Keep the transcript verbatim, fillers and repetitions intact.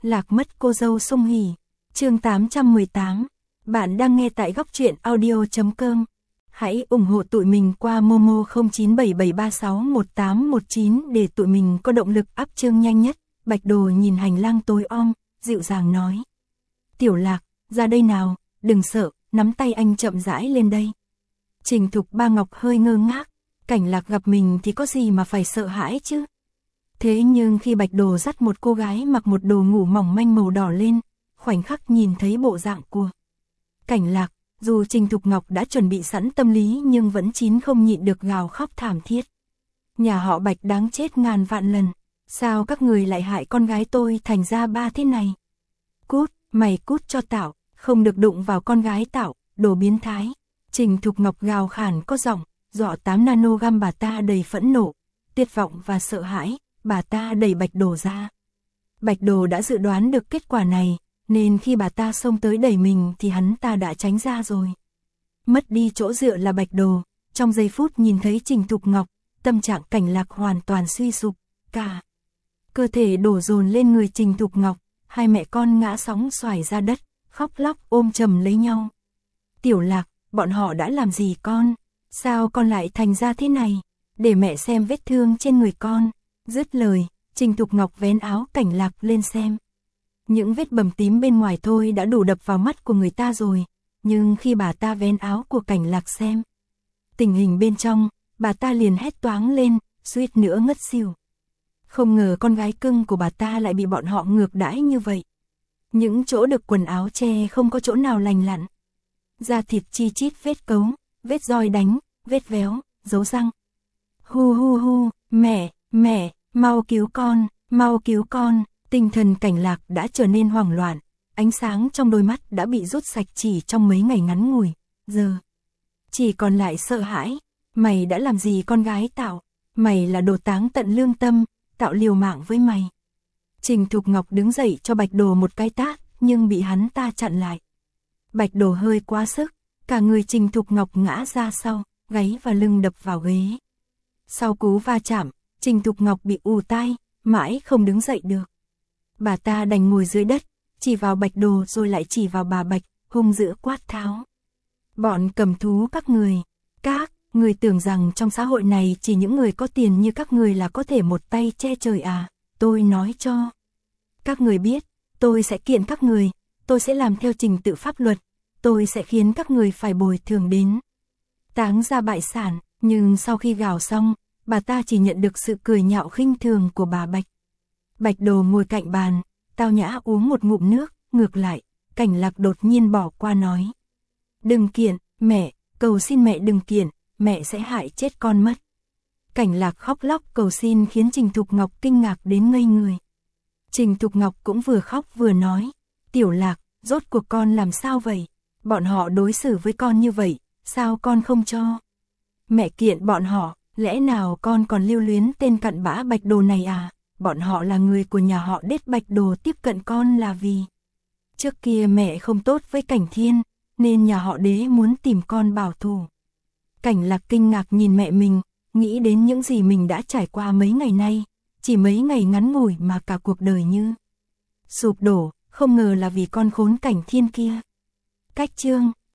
Lạc mất cô dâu sung hỉ. Chương tám trăm mười tám. Bạn đang nghe tại góc truyện audio chấm com. Hãy ủng hộ tụi mình qua Momo không chín bảy bảy ba sáu một tám một chín để tụi mình có động lực up chương nhanh nhất. Bạch Đồ nhìn hành lang tối om, dịu dàng nói. Tiểu Lạc, ra đây nào, đừng sợ, nắm tay anh chậm rãi lên đây. Trình Thục Ba Ngọc hơi ngơ ngác, Cảnh Lạc gặp mình thì có gì mà phải sợ hãi chứ. Thế nhưng khi Bạch Đồ dắt một cô gái mặc một đồ ngủ mỏng manh màu đỏ lên, khoảnh khắc nhìn thấy bộ dạng của Cảnh Lạc, dù Trình Thục Ngọc đã chuẩn bị sẵn tâm lý nhưng vẫn chín không nhịn được gào khóc thảm thiết. Nhà họ Bạch đáng chết ngàn vạn lần, sao các người lại hại con gái tôi thành ra ba thế này? Cút, mày cút cho tao, không được đụng vào con gái tao, đồ biến thái. Trình Thục Ngọc gào khản có giọng, dọ tám nanogram bà ta đầy phẫn nộ, tuyệt vọng và sợ hãi, bà ta đẩy Bạch Đồ ra. Bạch Đồ đã dự đoán được kết quả này, nên khi bà ta xông tới đẩy mình thì hắn ta đã tránh ra rồi. Mất đi chỗ dựa là Bạch Đồ, trong giây phút nhìn thấy Trình Thục Ngọc, tâm trạng Cảnh Lạc hoàn toàn suy sụp, cả cơ thể đổ dồn lên người Trình Thục Ngọc, hai mẹ con ngã sóng xoài ra đất, khóc lóc ôm chầm lấy nhau. Tiểu Lạc, bọn họ đã làm gì con? Sao con lại thành ra thế này? Để mẹ xem vết thương trên người con. Dứt lời, Trình Thục Ngọc vén áo Cảnh Lạc lên xem. Những vết bầm tím bên ngoài thôi đã đủ đập vào mắt của người ta rồi, nhưng khi bà ta vén áo của Cảnh Lạc xem tình hình bên trong, bà ta liền hét toáng lên, suýt nữa ngất xỉu. Không ngờ con gái cưng của bà ta lại bị bọn họ ngược đãi như vậy. Những chỗ được quần áo che không có chỗ nào lành lặn. Da thịt chi chít vết cấu, vết roi đánh, vết véo, dấu răng. Hu hu hu, mẹ, mẹ, mau cứu con, mau cứu con. Tinh thần Cảnh Lạc đã trở nên hoảng loạn, ánh sáng trong đôi mắt đã bị rút sạch chỉ trong mấy ngày ngắn ngủi, giờ chỉ còn lại sợ hãi. Mày đã làm gì con gái tao? Mày là đồ táng tận lương tâm, tạo liều mạng với mày. Trình Thục Ngọc đứng dậy cho Bạch Đồ một cái tát, nhưng bị hắn ta chặn lại. Bạch Đồ hơi quá sức, cả người Trình Thục Ngọc ngã ra sau, gáy và lưng đập vào ghế. Sau cú va chạm, Trình Thục Ngọc bị ù tai, mãi không đứng dậy được. Bà ta đành ngồi dưới đất, chỉ vào Bạch Đồ rồi lại chỉ vào bà Bạch, hung dữ quát tháo. Bọn cầm thú các người, các người tưởng rằng trong xã hội này chỉ những người có tiền như các người là có thể một tay che trời à? Tôi nói cho các người biết, tôi sẽ kiện các người, tôi sẽ làm theo trình tự pháp luật, tôi sẽ khiến các người phải bồi thường đến táng ra bại sản. Nhưng sau khi gào xong, bà ta chỉ nhận được sự cười nhạo khinh thường của bà Bạch. Bạch Đồ ngồi cạnh bàn, tao nhã uống một ngụm nước, ngược lại, Cảnh Lạc đột nhiên bỏ qua nói. Đừng kiện, mẹ, cầu xin mẹ đừng kiện, mẹ sẽ hại chết con mất. Cảnh Lạc khóc lóc cầu xin khiến Trình Thục Ngọc kinh ngạc đến ngây người. Trình Thục Ngọc cũng vừa khóc vừa nói, Tiểu Lạc, rốt cuộc con làm sao vậy? Bọn họ đối xử với con như vậy, sao con không cho mẹ kiện bọn họ? Lẽ nào con còn lưu luyến tên cặn bã Bạch Đồ này à? Bọn họ là người của nhà họ Đết. Bạch Đồ tiếp cận con là vì trước kia mẹ không tốt với Cảnh Thiên, nên nhà họ Đế muốn tìm con bảo thù. Cảnh Lạc kinh ngạc nhìn mẹ mình, nghĩ đến những gì mình đã trải qua mấy ngày nay, chỉ mấy ngày ngắn ngủi mà cả cuộc đời như sụp đổ, không ngờ là vì con khốn Cảnh Thiên kia. Cách chương